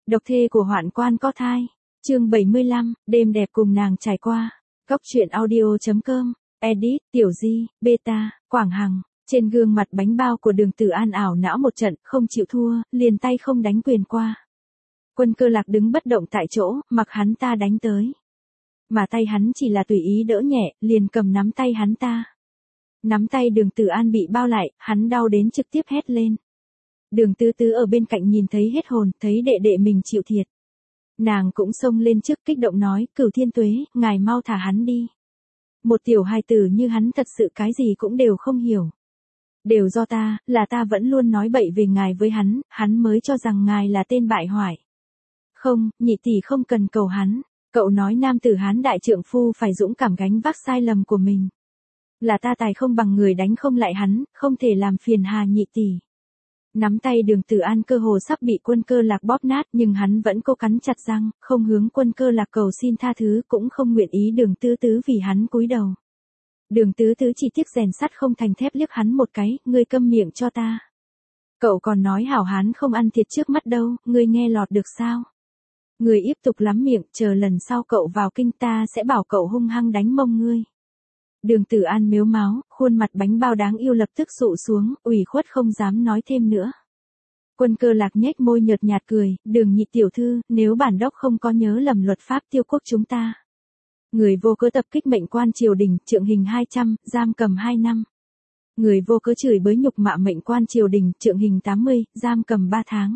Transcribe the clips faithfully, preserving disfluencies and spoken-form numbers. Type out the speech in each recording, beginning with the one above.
Độc thê của hoạn quan có thai. Chương bảy mươi lăm, đêm đẹp cùng nàng trải qua. Góc truyện audio chấm com. Edit, Tiểu Di, Beta, Quảng Hằng. Trên gương mặt bánh bao của Đường Tử An ảo não một trận, không chịu thua, liền tay không đánh quyền qua. Quân Cơ Lạc đứng bất động tại chỗ, mặc hắn ta đánh tới. Mà tay hắn chỉ là tùy ý đỡ nhẹ, liền cầm nắm tay hắn ta. Nắm tay Đường Tử An bị bao lại, hắn đau đến trực tiếp hét lên. Đường Tứ Tứ ở bên cạnh nhìn thấy hết hồn, thấy đệ đệ mình chịu thiệt. Nàng cũng xông lên trước kích động nói, Cửu Thiên Tuế, ngài mau thả hắn đi. Một tiểu hài tử như hắn thật sự cái gì cũng đều không hiểu. Đều do ta, là ta vẫn luôn nói bậy về ngài với hắn, hắn mới cho rằng ngài là tên bại hoại. Không, nhị tỷ không cần cầu hắn, cậu nói nam tử Hán đại trượng phu phải dũng cảm gánh vác sai lầm của mình. Là ta tài không bằng người đánh không lại hắn, không thể làm phiền hà nhị tỷ. Nắm tay Đường Tử An cơ hồ sắp bị Quân Cơ Lạc bóp nát nhưng hắn vẫn cố cắn chặt răng, không hướng Quân Cơ Lạc cầu xin tha thứ cũng không nguyện ý Đường Tứ Tứ vì hắn cúi đầu. Đường Tứ Tứ chỉ tiếc rèn sắt không thành thép liếc hắn một cái, ngươi câm miệng cho ta. Cậu còn nói hảo hán không ăn thiệt trước mắt đâu, ngươi nghe lọt được sao? Ngươi tiếp tục lắm miệng, chờ lần sau cậu vào kinh ta sẽ bảo cậu hung hăng đánh mông ngươi. Đường Tử An mếu máo, khuôn mặt bánh bao đáng yêu lập tức sụ xuống, ủy khuất không dám nói thêm nữa. Quân Cơ Lạc nhếch môi nhợt nhạt cười, Đường nhị tiểu thư, nếu bản đốc không có nhớ lầm luật pháp tiêu quốc chúng ta. Người vô cớ tập kích mệnh quan triều đình, trượng hình hai trăm, giam cầm hai năm. Người vô cớ chửi bới nhục mạ mệnh quan triều đình, trượng hình tám mươi, giam cầm ba tháng.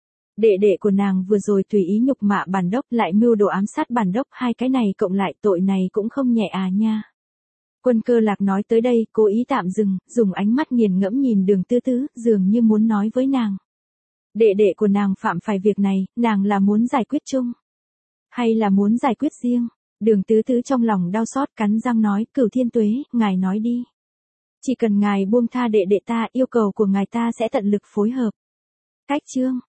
Đệ đệ của nàng vừa rồi tùy ý nhục mạ bản đốc lại mưu đồ ám sát bản đốc, hai cái này cộng lại tội này cũng không nhẹ à nha. Quân Cơ Lạc nói tới đây, cố ý tạm dừng, dùng ánh mắt nghiền ngẫm nhìn Đường Tứ Tứ, dường như muốn nói với nàng. Đệ đệ của nàng phạm phải việc này, nàng là muốn giải quyết chung, hay là muốn giải quyết riêng? Đường Tứ Tứ trong lòng đau xót cắn răng nói, Cửu Thiên Tuế, ngài nói đi. Chỉ cần ngài buông tha đệ đệ ta, yêu cầu của ngài ta sẽ tận lực phối hợp. Cách chương.